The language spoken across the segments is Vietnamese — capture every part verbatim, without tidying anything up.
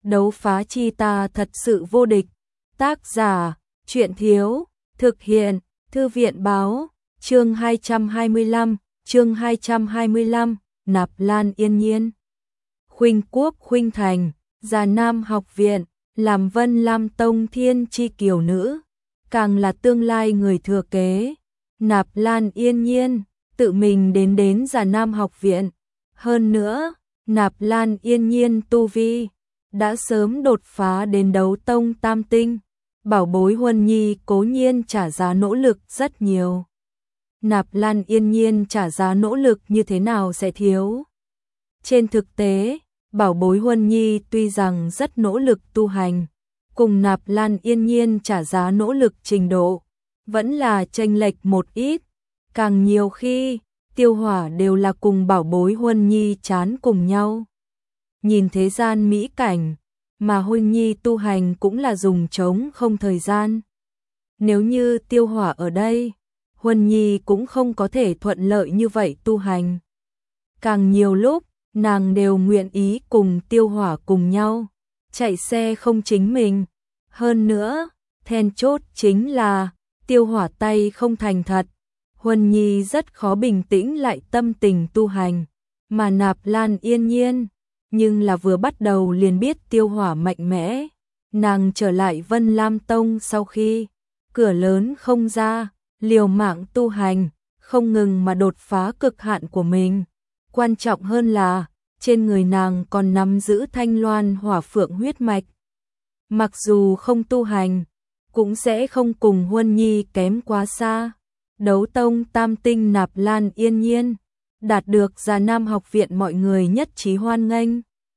đấu phá chi ta thật sự vô địch. Tác giả, truyện thiếu, thực hiện, thư viện báo, chương hai trăm hai mươi lăm, chương hai trăm hai mươi lăm, Nạp Lan Yên Nhiên. Khuynh Quốc Khuynh Thành, Già Nam học viện, làm Vân Lam Tông thiên chi kiều nữ, càng là tương lai người thừa kế. Nạp Lan Yên Nhiên tự mình đến đến Già Nam học viện. Hơn nữa, Nạp Lan Yên Nhiên tu vi đã sớm đột phá đến đấu tông tam tinh. Bảo bối Huân Nhi cố nhiên trả giá nỗ lực rất nhiều. Nạp Lan Yên Nhiên trả giá nỗ lực như thế nào sẽ thiếu? Trên thực tế, bảo bối Huân Nhi tuy rằng rất nỗ lực tu hành, cùng Nạp Lan Yên Nhiên trả giá nỗ lực trình độ, vẫn là chênh lệch một ít. Càng nhiều khi, Tiêu Hỏa đều là cùng bảo bối Huân Nhi chán cùng nhau. Nhìn thế gian mỹ cảnh, mà Huân Nhi tu hành cũng là dùng trống không thời gian. Nếu như Tiêu Hỏa ở đây, Huân Nhi cũng không có thể thuận lợi như vậy tu hành. Càng nhiều lúc, nàng đều nguyện ý cùng Tiêu Hỏa cùng nhau, chạy xe không chính mình. Hơn nữa, then chốt chính là, Tiêu Hỏa tay không thành thật, Huân Nhi rất khó bình tĩnh lại tâm tình tu hành. Mà Nạp Lan Yên Nhiên, nhưng là vừa bắt đầu liền biết Tiêu Hỏa mạnh mẽ. Nàng trở lại Vân Lam Tông sau khi, cửa lớn không ra, liều mạng tu hành, không ngừng mà đột phá cực hạn của mình. Quan trọng hơn là, trên người nàng còn nắm giữ Thanh Loan Hỏa Phượng huyết mạch. Mặc dù không tu hành, cũng sẽ không cùng Huân Nhi kém quá xa. Đấu tông tam tinh Nạp Lan Yên Nhiên, đạt được Già Nam học viện mọi người nhất trí hoan nghênh.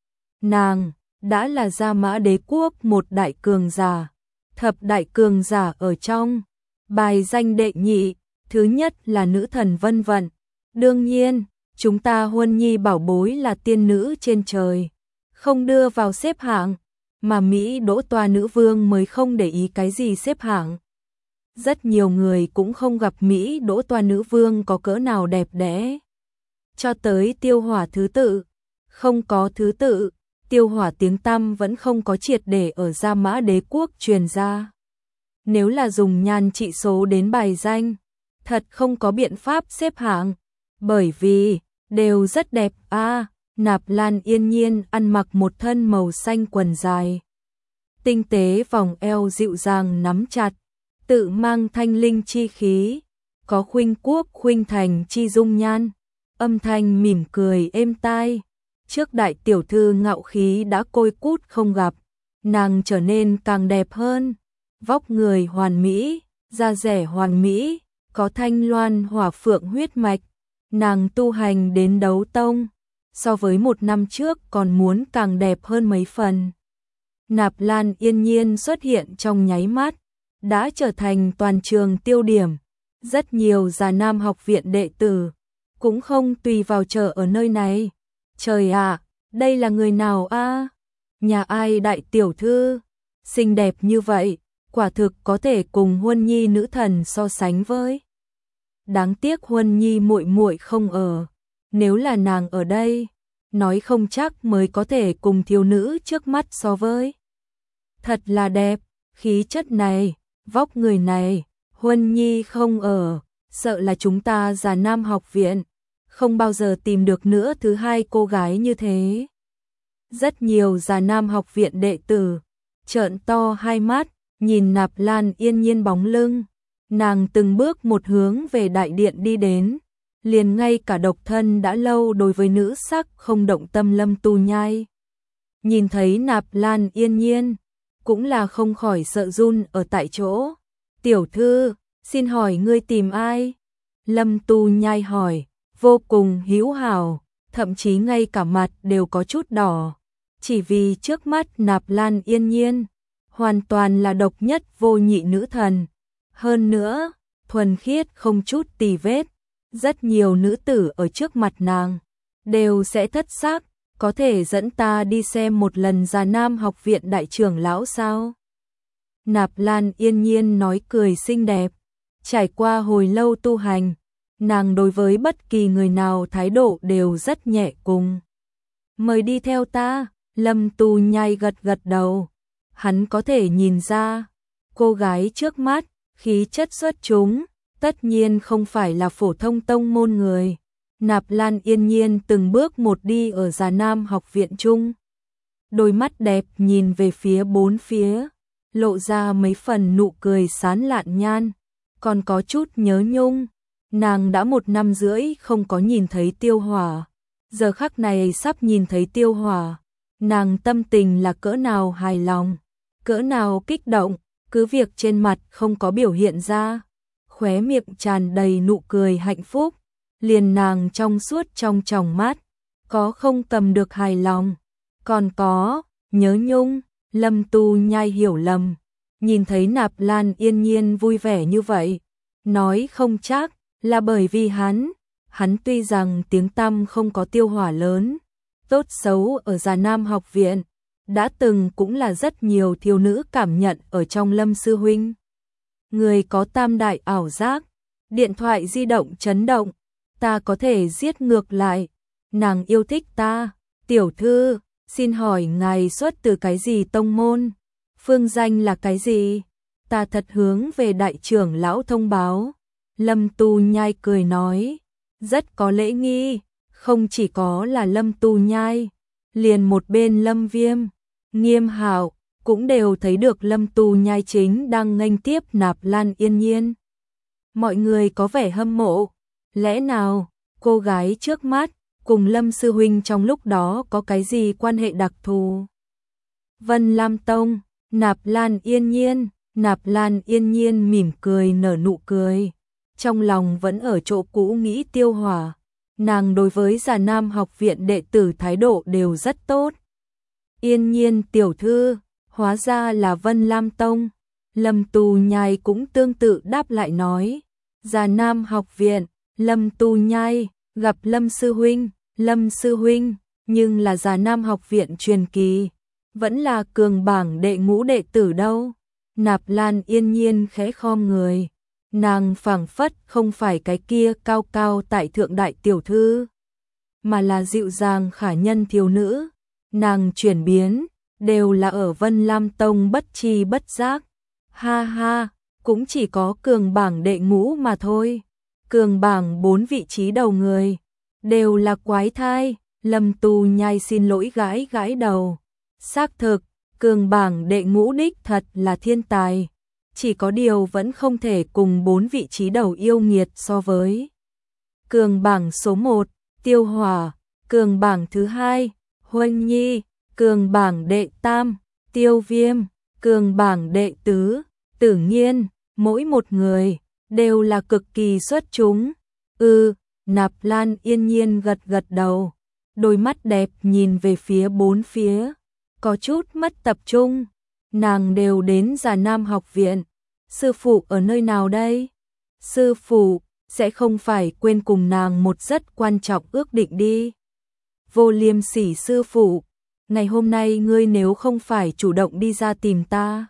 Nàng đã là Gia Mã Đế quốc một đại cường giả, thập đại cường giả ở trong, bài danh đệ nhị, thứ nhất là nữ thần Vân Vận. Đương nhiên, chúng ta Huân Nhi bảo bối là tiên nữ trên trời, không đưa vào xếp hạng, mà Mỹ Đỗ Toa nữ vương mới không để ý cái gì xếp hạng. Rất nhiều người cũng không gặp Mỹ Đỗ Toa nữ vương có cỡ nào đẹp đẽ. Cho tới Tiêu Hỏa thứ tự, không có thứ tự, Tiêu Hỏa tiếng tăm vẫn không có triệt để ở Gia Mã Đế quốc truyền ra. Nếu là dùng nhan trị số đến bài danh, thật không có biện pháp xếp hạng, bởi vì đều rất đẹp a. À, Nạp Lan Yên Nhiên ăn mặc một thân màu xanh quần dài, tinh tế vòng eo dịu dàng nắm chặt, tự mang thanh linh chi khí, có khuynh quốc khuynh thành chi dung nhan, âm thanh mỉm cười êm tai. Trước đại tiểu thư ngạo khí đã côi cút không gặp, nàng trở nên càng đẹp hơn. Vóc người hoàn mỹ, da dẻ hoàn mỹ, có Thanh Loan Hỏa Phượng huyết mạch. Nàng tu hành đến đấu tông, so với một năm trước còn muốn càng đẹp hơn mấy phần. Nạp Lan Yên Nhiên xuất hiện trong nháy mắt, đã trở thành toàn trường tiêu điểm. Rất nhiều Già Nam học viện đệ tử cũng không tùy vào chờ ở nơi này. Trời ạ, đây là người nào a? Nhà ai đại tiểu thư xinh đẹp như vậy, quả thực có thể cùng Huân Nhi nữ thần so sánh với. Đáng tiếc Huân Nhi muội muội không ở, nếu là nàng ở đây, nói không chắc mới có thể cùng thiếu nữ trước mắt so với. Thật là đẹp, khí chất này, vóc người này, Huân Nhi không ở, sợ là chúng ta Già Nam học viện không bao giờ tìm được nữa thứ hai cô gái như thế. Rất nhiều Già Nam học viện đệ tử trợn to hai mắt, nhìn Nạp Lan Yên Nhiên bóng lưng. Nàng từng bước một hướng về đại điện đi đến, liền ngay cả độc thân đã lâu đối với nữ sắc không động tâm Lâm Tu Nhai. Nhìn thấy Nạp Lan Yên Nhiên, cũng là không khỏi sợ run ở tại chỗ. Tiểu thư, xin hỏi ngươi tìm ai? Lâm Tu Nhai hỏi, vô cùng hữu hảo, thậm chí ngay cả mặt đều có chút đỏ. Chỉ vì trước mắt Nạp Lan Yên Nhiên, hoàn toàn là độc nhất vô nhị nữ thần. Hơn nữa, thuần khiết không chút tì vết. Rất nhiều nữ tử ở trước mặt nàng đều sẽ thất xác. Có thể dẫn ta đi xem một lần Già Nam học viện đại trưởng lão sao? Nạp Lan Yên Nhiên nói cười xinh đẹp. Trải qua hồi lâu tu hành, nàng đối với bất kỳ người nào thái độ đều rất nhẹ cùng. Mời đi theo ta. Lâm Tu Nhai gật gật đầu. Hắn có thể nhìn ra, cô gái trước mắt, khí chất xuất chúng, tất nhiên không phải là phổ thông tông môn người. Nạp Lan Yên Nhiên từng bước một đi ở Già Nam học viện chung. Đôi mắt đẹp nhìn về phía bốn phía, lộ ra mấy phần nụ cười sán lạn nhan, còn có chút nhớ nhung. Nàng đã một năm rưỡi không có nhìn thấy Tiêu Hỏa, giờ khắc này sắp nhìn thấy Tiêu Hỏa, nàng tâm tình là cỡ nào hài lòng, cỡ nào kích động, cứ việc trên mặt không có biểu hiện ra, khóe miệng tràn đầy nụ cười hạnh phúc, liền nàng trong suốt trong tròng mắt, có không cầm được hài lòng, còn có nhớ nhung. Lâm Tu Nhai hiểu lầm, nhìn thấy Nạp Lan Yên Nhiên vui vẻ như vậy, nói không chắc là bởi vì hắn, hắn tuy rằng tiếng tăm không có Tiêu Hỏa lớn, tốt xấu ở Già Nam học viện, đã từng cũng là rất nhiều thiếu nữ cảm nhận ở trong Lâm sư huynh. Người có tam đại ảo giác, điện thoại di động chấn động, ta có thể giết ngược lại, nàng yêu thích ta, tiểu thư, xin hỏi ngài xuất từ cái gì tông môn, phương danh là cái gì, ta thật hướng về đại trưởng lão thông báo. Lâm Tu Nhai cười nói, rất có lễ nghi, không chỉ có là Lâm Tu Nhai, liền một bên Lâm Viêm, Nghiêm Hạo cũng đều thấy được Lâm Tu Nhai chính đang nghênh tiếp Nạp Lan Yên Nhiên. Mọi người có vẻ hâm mộ, lẽ nào cô gái trước mắt cùng Lâm sư huynh trong lúc đó có cái gì quan hệ đặc thù? Vân Lam Tông, Nạp Lan Yên Nhiên, Nạp Lan Yên Nhiên mỉm cười nở nụ cười, trong lòng vẫn ở chỗ cũ nghĩ Tiêu Hỏa, nàng đối với Già Nam học viện đệ tử thái độ đều rất tốt. Yên Nhiên tiểu thư, hóa ra là Vân Lam Tông. Lâm Tu Nhai cũng tương tự đáp lại nói, Già Nam học viện, Lâm Tu Nhai, gặp Lâm sư huynh, Lâm sư huynh, nhưng là Già Nam học viện truyền kỳ, vẫn là cường bảng đệ ngũ đệ tử đâu. Nạp Lan Yên Nhiên khẽ khom người, nàng phảng phất không phải cái kia cao cao tại thượng đại tiểu thư, mà là dịu dàng khả nhân thiếu nữ, nàng chuyển biến, đều là ở Vân Lam Tông bất chi bất giác. Ha ha, cũng chỉ có cường bảng đệ ngũ mà thôi, cường bảng bốn vị trí đầu người, đều là quái thai. Lâm Tu Nhai xin lỗi gãi gãi đầu, xác thực, cường bảng đệ ngũ đích thật là thiên tài, chỉ có điều vẫn không thể cùng bốn vị trí đầu yêu nghiệt so với. Cường bảng số một, Tiêu Hỏa, cường bảng thứ hai, Huân Nhi, cường bảng đệ tam, Tiêu Viêm, cường bảng đệ tứ, Tử Nghiên, mỗi một người đều là cực kỳ xuất chúng. Ừ, Nạp Lan Yên Nhiên gật gật đầu, đôi mắt đẹp nhìn về phía bốn phía, có chút mất tập trung. Nàng đều đến Già Nam học viện, sư phụ ở nơi nào đây? Sư phụ sẽ không phải quên cùng nàng một rất quan trọng ước định đi. Vô Liêm Sỉ sư phụ, ngày hôm nay ngươi nếu không phải chủ động đi ra tìm ta,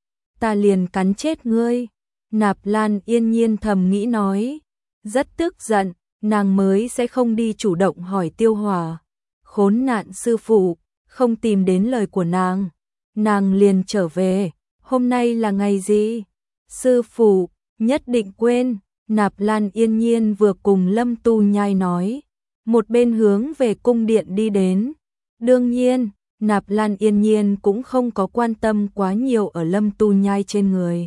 ta liền cắn chết ngươi. Nạp Lan Yên Nhiên thầm nghĩ nói, rất tức giận, nàng mới sẽ không đi chủ động hỏi Tiêu Hỏa. Khốn nạn sư phụ, không tìm đến lời của nàng, nàng liền trở về. Hôm nay là ngày gì? Sư phụ, nhất định quên. Nạp Lan Yên Nhiên vừa cùng Lâm Tu Nhai nói, một bên hướng về cung điện đi đến. Đương nhiên, Nạp Lan Yên Nhiên cũng không có quan tâm quá nhiều ở Lâm Tu Nhai trên người.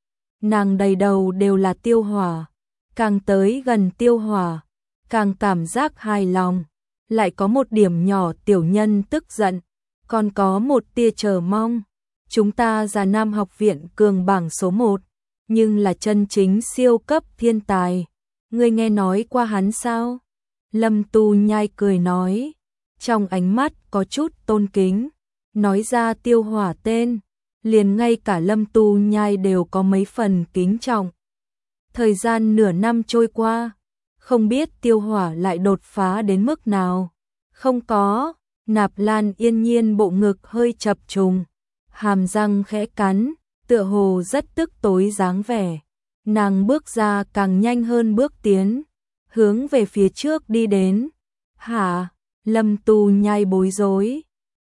Nàng đầy đầu đều là Tiêu Hỏa, càng tới gần Tiêu Hỏa, càng cảm giác hài lòng, lại có một điểm nhỏ tiểu nhân tức giận, còn có một tia chờ mong. Chúng ta Già Nam học viện cường bảng số một, nhưng là chân chính siêu cấp thiên tài. Ngươi nghe nói qua hắn sao? Lâm Tu Nhai cười nói, trong ánh mắt có chút tôn kính, nói ra Tiêu Hỏa tên, liền ngay cả Lâm Tu Nhai đều có mấy phần kính trọng. Thời gian nửa năm trôi qua, không biết Tiêu Hỏa lại đột phá đến mức nào. Không có. Nạp Lan Yên Nhiên bộ ngực hơi chập trùng, hàm răng khẽ cắn, tựa hồ rất tức tối dáng vẻ. Nàng bước ra càng nhanh hơn bước tiến, hướng về phía trước đi đến. Hả? Lâm Tu Nhai bối rối,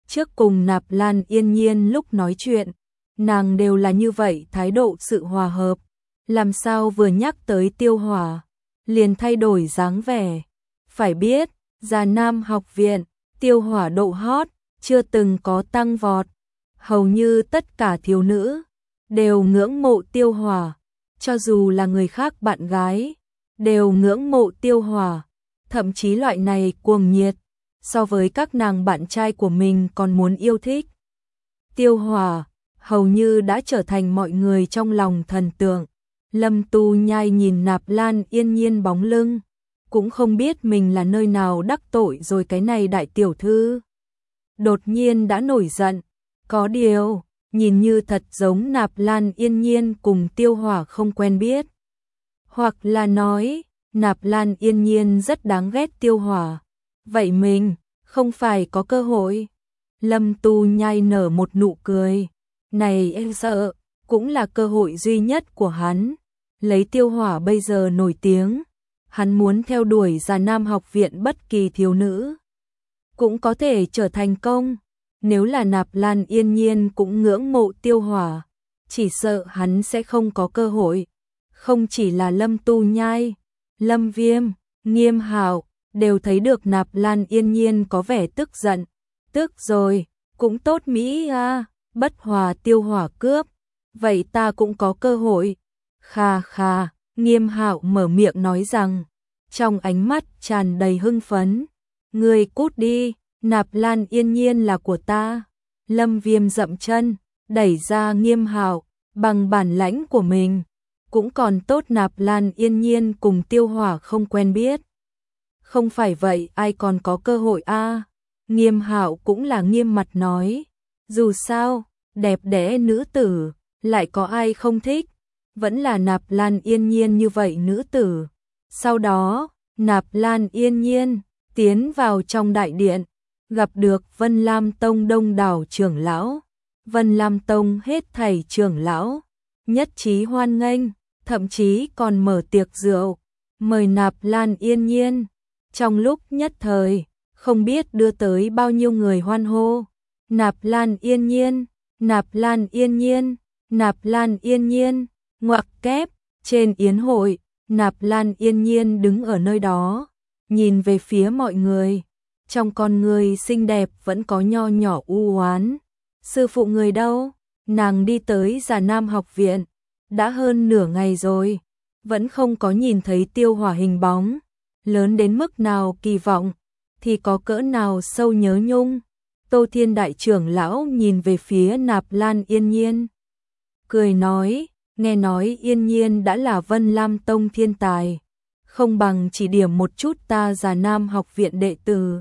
Trước cùng Nạp Lan Yên Nhiên lúc nói chuyện, nàng đều là như vậy thái độ sự hòa hợp, làm sao vừa nhắc tới Tiêu Hỏa, liền thay đổi dáng vẻ. Phải biết, Già Nam học viện, Tiêu Hỏa độ hot, chưa từng có tăng vọt, hầu như tất cả thiếu nữ đều ngưỡng mộ Tiêu Hỏa, cho dù là người khác bạn gái, đều ngưỡng mộ Tiêu Hỏa, thậm chí loại này cuồng nhiệt, so với các nàng bạn trai của mình còn muốn yêu thích. Tiêu Hỏa hầu như đã trở thành mọi người trong lòng thần tượng. Lâm Tu Nhai nhìn Nạp Lan Yên Nhiên bóng lưng, cũng không biết mình là nơi nào đắc tội rồi cái này đại tiểu thư. Đột nhiên đã nổi giận, có điều, nhìn như thật giống Nạp Lan Yên Nhiên cùng Tiêu Hỏa không quen biết. Hoặc là nói, Nạp Lan Yên Nhiên rất đáng ghét Tiêu Hỏa. Vậy mình, không phải có cơ hội. Lâm Tu Nhai nở một nụ cười. Này em sợ, cũng là cơ hội duy nhất của hắn. Lấy Tiêu Hỏa bây giờ nổi tiếng, hắn muốn theo đuổi Già Nam học viện bất kỳ thiếu nữ cũng có thể trở thành công. Nếu là Nạp Lan Yên Nhiên cũng ngưỡng mộ Tiêu Hỏa, chỉ sợ hắn sẽ không có cơ hội. Không chỉ là Lâm Tu Nhai, Lâm Viêm, Nghiêm Hạo đều thấy được Nạp Lan Yên Nhiên có vẻ tức giận. Tức rồi, cũng tốt Mỹ à, bất hòa Tiêu Hỏa cướp, vậy ta cũng có cơ hội. Kha kha, Nghiêm Hạo mở miệng nói rằng, trong ánh mắt tràn đầy hưng phấn. Ngươi cút đi, Nạp Lan Yên Nhiên là của ta. Lâm Viêm dậm chân, đẩy ra Nghiêm Hạo, bằng bản lãnh của mình. Cũng còn tốt Nạp Lan Yên Nhiên cùng Tiêu Hỏa không quen biết. Không phải vậy ai còn có cơ hội a? Nghiêm Hạo cũng là nghiêm mặt nói. Dù sao, đẹp đẽ nữ tử, lại có ai không thích. Vẫn là Nạp Lan Yên Nhiên như vậy nữ tử. Sau đó, Nạp Lan Yên Nhiên tiến vào trong đại điện, gặp được Vân Lam Tông đông đảo trưởng lão. Vân Lam Tông hết thảy trưởng lão nhất trí hoan nghênh, thậm chí còn mở tiệc rượu, mời Nạp Lan Yên Nhiên. Trong lúc nhất thời, không biết đưa tới bao nhiêu người hoan hô. Nạp Lan Yên Nhiên, Nạp Lan Yên Nhiên, Nạp Lan Yên Nhiên, ngoặc kép, trên yến hội, Nạp Lan Yên Nhiên đứng ở nơi đó, nhìn về phía mọi người. Trong con người xinh đẹp vẫn có nho nhỏ u oán. Sư phụ người đâu? Nàng đi tới Già Nam học viện, đã hơn nửa ngày rồi, vẫn không có nhìn thấy Tiêu Hỏa hình bóng. Lớn đến mức nào kỳ vọng, thì có cỡ nào sâu nhớ nhung. Tô Thiên đại trưởng lão nhìn về phía Nạp Lan Yên Nhiên, cười nói, nghe nói Yên Nhiên đã là Vân Lam Tông thiên tài, không bằng chỉ điểm một chút ta Già Nam học viện đệ tử.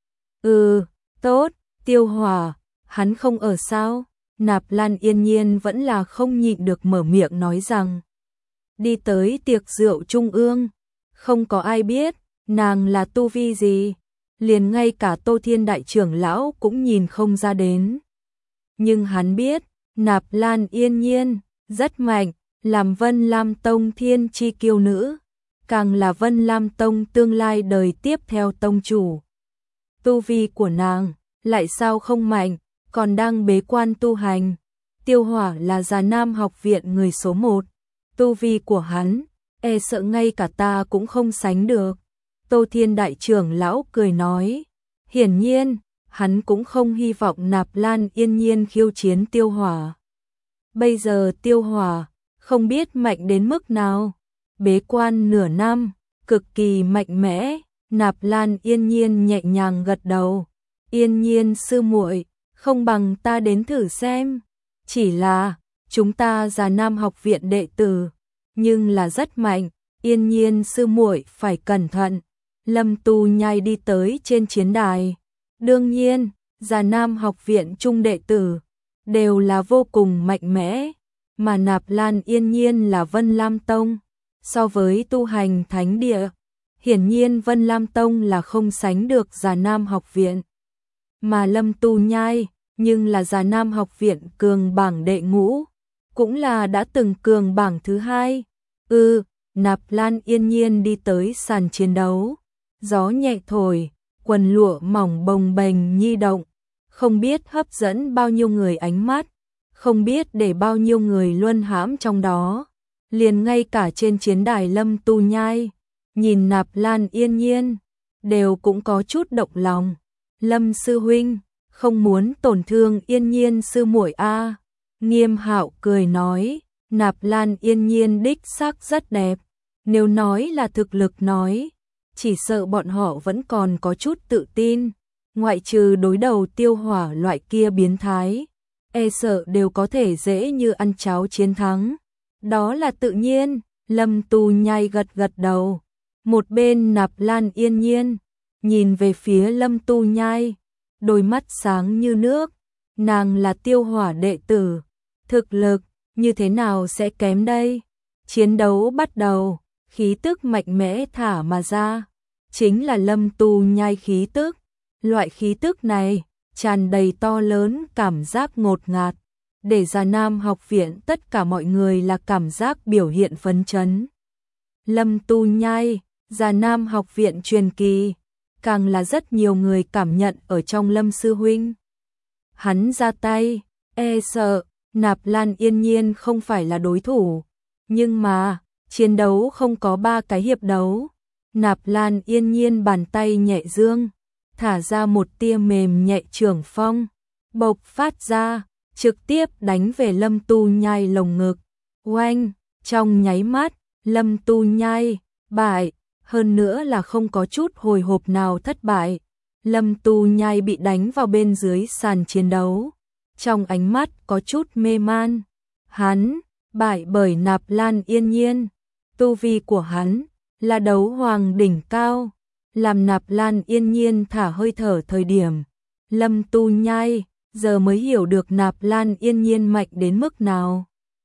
Ừ, tốt, Tiêu Hỏa, hắn không ở sao? Nạp Lan Yên Nhiên vẫn là không nhịn được mở miệng nói rằng, đi tới tiệc rượu trung ương, không có ai biết nàng là tu vi gì, liền ngay cả Tô Thiên đại trưởng lão cũng nhìn không ra đến. Nhưng hắn biết, Nạp Lan Yên Nhiên rất mạnh, làm Vân Lam Tông thiên chi kiêu nữ, càng là Vân Lam Tông tương lai đời tiếp theo tông chủ. Tu vi của nàng lại sao không mạnh, còn đang bế quan tu hành. Tiêu Hỏa là Già Nam học viện người số một, tu vi của hắn e sợ ngay cả ta cũng không sánh được. Tô Thiên đại trưởng lão cười nói, hiển nhiên, hắn cũng không hy vọng Nạp Lan Yên Nhiên khiêu chiến Tiêu Hỏa. Bây giờ Tiêu Hỏa không biết mạnh đến mức nào, bế quan nửa năm, cực kỳ mạnh mẽ. Nạp Lan Yên Nhiên nhẹ nhàng gật đầu, Yên Nhiên sư muội, không bằng ta đến thử xem. Chỉ là, chúng ta Già Nam học viện đệ tử, nhưng là rất mạnh, Yên Nhiên sư muội phải cẩn thận. Lâm Tu Nhai đi tới trên chiến đài. Đương nhiên, Già Nam học viện trung đệ tử đều là vô cùng mạnh mẽ, mà Nạp Lan Yên Nhiên là Vân Lam Tông. So với tu hành thánh địa, hiển nhiên Vân Lam Tông là không sánh được Già Nam học viện. Mà Lâm Tu Nhai, nhưng là Già Nam học viện cường bảng đệ ngũ, cũng là đã từng cường bảng thứ hai. Ừ, Nạp Lan Yên Nhiên đi tới sàn chiến đấu. Gió nhẹ thổi, quần lụa mỏng bồng bềnh nhi động, không biết hấp dẫn bao nhiêu người ánh mắt, không biết để bao nhiêu người luân hãm trong đó. Liền ngay cả trên chiến đài Lâm Tu Nhai, nhìn Nạp Lan Yên Nhiên, đều cũng có chút động lòng. Lâm sư huynh, không muốn tổn thương Yên Nhiên sư muội a. Nghiêm Hạo cười nói, Nạp Lan Yên Nhiên đích xác rất đẹp, nếu nói là thực lực nói, chỉ sợ bọn họ vẫn còn có chút tự tin, ngoại trừ đối đầu Tiêu Hỏa loại kia biến thái, e sợ đều có thể dễ như ăn cháo chiến thắng. Đó là tự nhiên, Lâm Tu Nhai gật gật đầu. Một bên Nạp Lan Yên Nhiên, nhìn về phía Lâm Tu Nhai, đôi mắt sáng như nước, nàng là Tiêu Hỏa đệ tử, thực lực như thế nào sẽ kém đây? Chiến đấu bắt đầu, khí tức mạnh mẽ thả mà ra, chính là Lâm Tu Nhai khí tức. Loại khí tức này tràn đầy to lớn cảm giác ngột ngạt, để Già Nam học viện tất cả mọi người là cảm giác biểu hiện phấn chấn. Lâm Tu Nhai, Già Nam học viện truyền kỳ, càng là rất nhiều người cảm nhận ở trong Lâm sư huynh. Hắn ra tay, e sợ Nạp Lan Yên Nhiên không phải là đối thủ, nhưng mà chiến đấu không có ba cái hiệp đấu. Nạp Lan Yên Nhiên bàn tay nhẹ dương, thả ra một tia mềm nhẹ trưởng phong, bộc phát ra, trực tiếp đánh về Lâm Tu Nhai lồng ngực. Oanh, trong nháy mắt, Lâm Tu Nhai bại, hơn nữa là không có chút hồi hộp nào thất bại. Lâm Tu Nhai bị đánh vào bên dưới sàn chiến đấu, trong ánh mắt có chút mê man. Hắn bại bởi Nạp Lan Yên Nhiên, tu vi của hắn là đấu hoàng đỉnh cao, làm Nạp Lan Yên Nhiên thả hơi thở thời điểm. Lâm Tu Nhai giờ mới hiểu được Nạp Lan Yên Nhiên mạnh đến mức nào.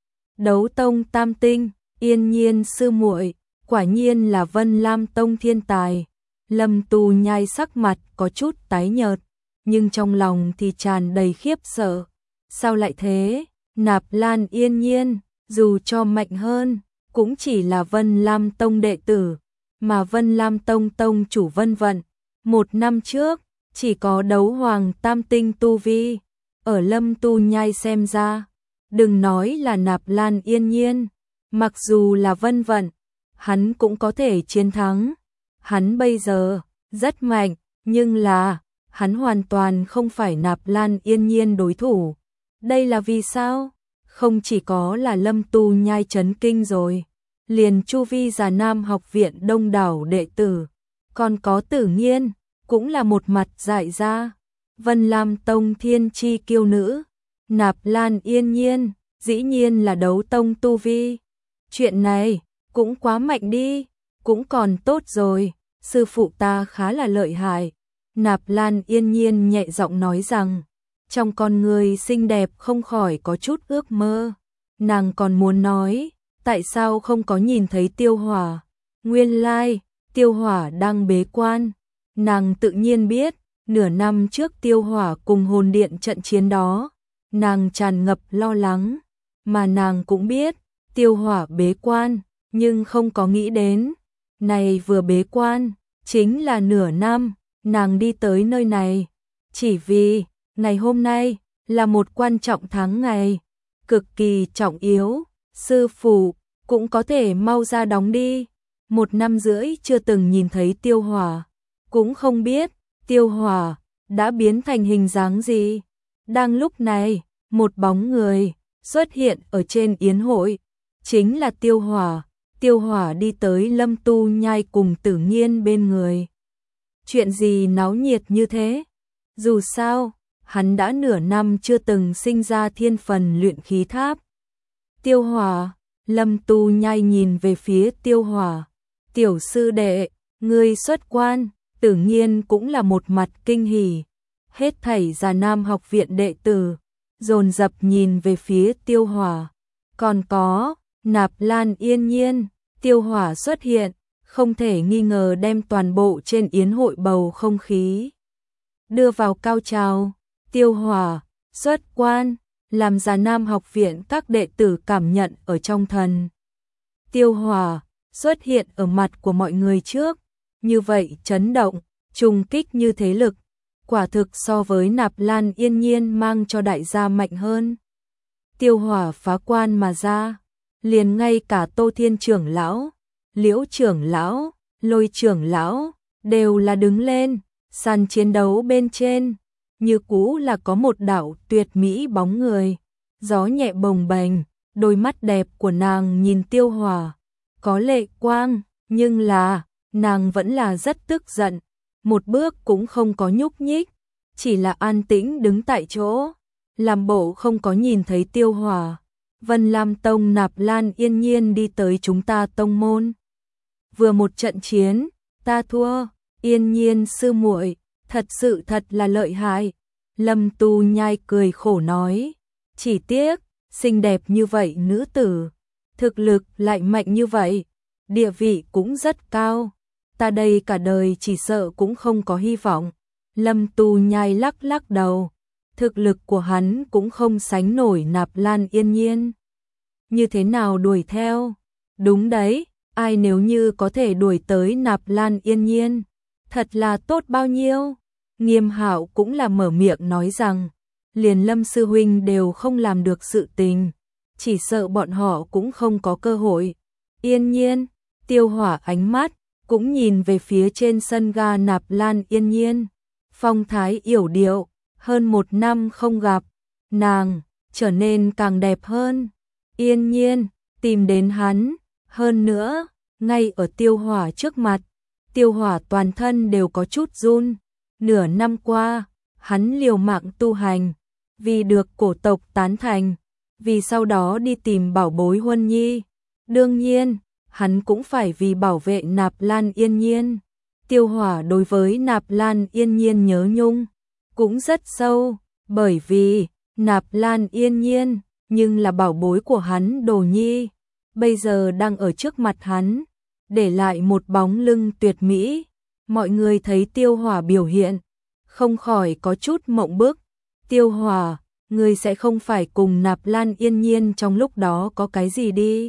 Đấu tông tam tinh, Yên Nhiên sư muội, quả nhiên là Vân Lam tông thiên tài. Lâm Tu Nhai sắc mặt có chút tái nhợt, nhưng trong lòng thì tràn đầy khiếp sợ. Sao lại thế? Nạp Lan Yên Nhiên, dù cho mạnh hơn, cũng chỉ là Vân Lam tông đệ tử, mà Vân Lam tông tông chủ Vân Vận, một năm trước, chỉ có đấu hoàng tam tinh tu vi. Ở Lâm Tu Nhai xem ra, đừng nói là Nạp Lan Yên Nhiên, mặc dù là Vân Vận, hắn cũng có thể chiến thắng. Hắn bây giờ rất mạnh, nhưng là hắn hoàn toàn không phải Nạp Lan Yên Nhiên đối thủ. Đây là vì sao? Không chỉ có là Lâm Tu Nhai chấn kinh rồi, liền chu vi Già Nam học viện đông đảo đệ tử, còn có Tử Nghiên, cũng là một mặt dại ra. Vân Lam tông thiên chi kiêu nữ, Nạp Lan Yên Nhiên, dĩ nhiên là đấu tông tu vi. Chuyện này cũng quá mạnh đi, cũng còn tốt rồi, sư phụ ta khá là lợi hại. Nạp Lan Yên Nhiên nhẹ giọng nói rằng, trong con người xinh đẹp không khỏi có chút ước mơ. Nàng còn muốn nói, tại sao không có nhìn thấy Tiêu Hỏa? Nguyên lai, Tiêu Hỏa đang bế quan. Nàng tự nhiên biết, nửa năm trước Tiêu Hỏa cùng hồn điện trận chiến đó, nàng tràn ngập lo lắng, mà nàng cũng biết, Tiêu Hỏa bế quan, nhưng không có nghĩ đến, này vừa bế quan, chính là nửa năm, nàng đi tới nơi này, chỉ vì, ngày hôm nay, là một quan trọng tháng ngày, cực kỳ trọng yếu, sư phụ, cũng có thể mau ra đóng đi. Một năm rưỡi chưa từng nhìn thấy Tiêu Hỏa, cũng không biết, Tiêu Hỏa đã biến thành hình dáng gì. Đang lúc này, một bóng người xuất hiện ở trên yến hội, chính là Tiêu Hỏa. Tiêu Hỏa đi tới Lâm Tu Nhai cùng Tử Nghiên bên người. Chuyện gì náo nhiệt như thế? Dù sao, hắn đã nửa năm chưa từng sinh ra thiên phần luyện khí tháp. Tiêu Hỏa, Lâm Tu Nhai nhìn về phía Tiêu Hỏa. Tiểu sư đệ, ngươi xuất quan. Tử Nghiên cũng là một mặt kinh hỉ. Hết thảy Già Nam học viện đệ tử, dồn dập nhìn về phía Tiêu Hỏa. Còn có, Nạp Lan Yên Nhiên, Tiêu Hỏa xuất hiện, không thể nghi ngờ đem toàn bộ trên yến hội bầu không khí đưa vào cao trào. Tiêu Hỏa xuất quan, làm Già Nam học viện các đệ tử cảm nhận ở trong thần. Tiêu Hỏa xuất hiện ở mặt của mọi người trước, như vậy chấn động, trùng kích như thế lực, quả thực so với Nạp Lan Yên Nhiên mang cho đại gia mạnh hơn. Tiêu Hỏa phá quan mà ra, liền ngay cả Tô Thiên trưởng lão, Liễu trưởng lão, Lôi trưởng lão đều là đứng lên, sàn chiến đấu bên trên, như cũ là có một đạo tuyệt mỹ bóng người, gió nhẹ bồng bềnh, đôi mắt đẹp của nàng nhìn Tiêu Hỏa, có lệ quang, nhưng là, nàng vẫn là rất tức giận, một bước cũng không có nhúc nhích, chỉ là an tĩnh đứng tại chỗ, làm bộ không có nhìn thấy Tiêu Hỏa. Vân Lam Tông Nạp Lan Yên Nhiên đi tới chúng ta tông môn. Vừa một trận chiến, ta thua, Yên Nhiên sư muội, thật sự thật là lợi hại. Lâm Tu Nhai cười khổ nói, chỉ tiếc, xinh đẹp như vậy nữ tử, thực lực lại mạnh như vậy, địa vị cũng rất cao, ta đây cả đời chỉ sợ cũng không có hy vọng. Lâm Tu Nhai lắc lắc đầu, thực lực của hắn cũng không sánh nổi Nạp Lan Yên Nhiên. Như thế nào đuổi theo? Đúng đấy, ai nếu như có thể đuổi tới Nạp Lan Yên Nhiên, thật là tốt bao nhiêu. Nghiêm Hạo cũng là mở miệng nói rằng, liền Lâm sư huynh đều không làm được sự tình, chỉ sợ bọn họ cũng không có cơ hội. Yên Nhiên, Tiêu Hỏa ánh mắt cũng nhìn về phía trên sân ga Nạp Lan Yên Nhiên, phong thái yểu điệu, hơn một năm không gặp, nàng trở nên càng đẹp hơn. Yên Nhiên tìm đến hắn, hơn nữa, ngay ở Tiêu Hỏa trước mặt, Tiêu Hỏa toàn thân đều có chút run. Nửa năm qua, hắn liều mạng tu hành, vì được cổ tộc tán thành, vì sau đó đi tìm bảo bối Huân Nhi. Đương nhiên, hắn cũng phải vì bảo vệ Nạp Lan Yên Nhiên. Tiêu Hỏa đối với Nạp Lan Yên Nhiên nhớ nhung cũng rất sâu, bởi vì Nạp Lan Yên Nhiên nhưng là bảo bối của hắn Đồ Nhi, bây giờ đang ở trước mặt hắn, để lại một bóng lưng tuyệt mỹ. Mọi người thấy Tiêu Hỏa biểu hiện, không khỏi có chút mộng bức. Tiêu Hỏa, ngươi sẽ không phải cùng Nạp Lan Yên Nhiên trong lúc đó có cái gì đi?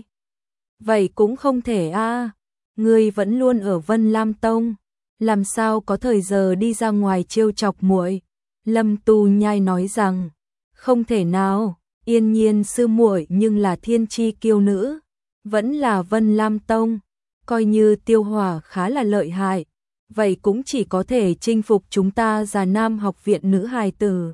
Vậy cũng không thể a, à. Ngươi vẫn luôn ở Vân Lam Tông, làm sao có thời giờ đi ra ngoài trêu chọc muội? Lâm Tu Nhai nói rằng, không thể nào, Yên Nhiên sư muội nhưng là thiên chi kiêu nữ, vẫn là Vân Lam Tông, coi như Tiêu Hỏa khá là lợi hại, vậy cũng chỉ có thể chinh phục chúng ta Già Nam học viện nữ hài tử.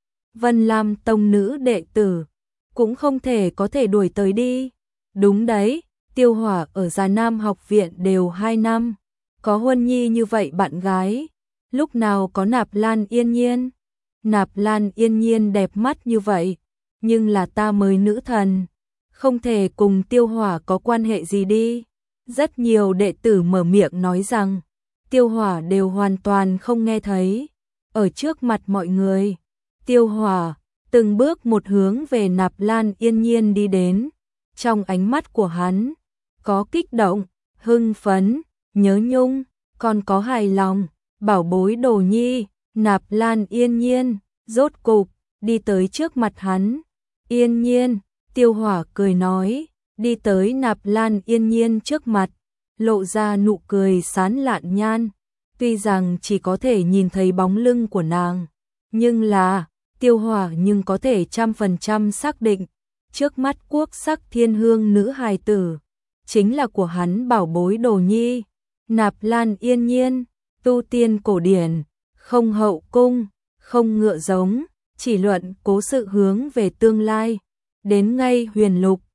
Vân Lam Tông nữ đệ tử, cũng không thể có thể đuổi tới đi. Đúng đấy, Tiêu Hỏa ở Già Nam học viện đều hai năm, có Huân Nhi như vậy bạn gái, lúc nào có Nạp Lan Yên Nhiên. Nạp Lan Yên Nhiên đẹp mắt như vậy, nhưng là ta mới nữ thần, không thể cùng Tiêu Hỏa có quan hệ gì đi. Rất nhiều đệ tử mở miệng nói rằng, Tiêu Hỏa đều hoàn toàn không nghe thấy. Ở trước mặt mọi người, Tiêu Hỏa từng bước một hướng về Nạp Lan Yên Nhiên đi đến, trong ánh mắt của hắn có kích động, hưng phấn, nhớ nhung, còn có hài lòng. Bảo bối Đồ Nhi, Nạp Lan Yên Nhiên rốt cục đi tới trước mặt hắn. Yên Nhiên, Tiêu Hỏa cười nói, đi tới Nạp Lan Yên Nhiên trước mặt, lộ ra nụ cười sán lạn nhan. Tuy rằng chỉ có thể nhìn thấy bóng lưng của nàng, nhưng là Tiêu Hỏa nhưng có thể trăm phần trăm xác định, trước mắt quốc sắc thiên hương nữ hài tử chính là của hắn bảo bối Đồ Nhi. Nạp Lan Yên Nhiên, tu tiên cổ điển, không hậu cung, không ngựa giống, chỉ luận cố sự hướng về tương lai, đến ngay huyền lục,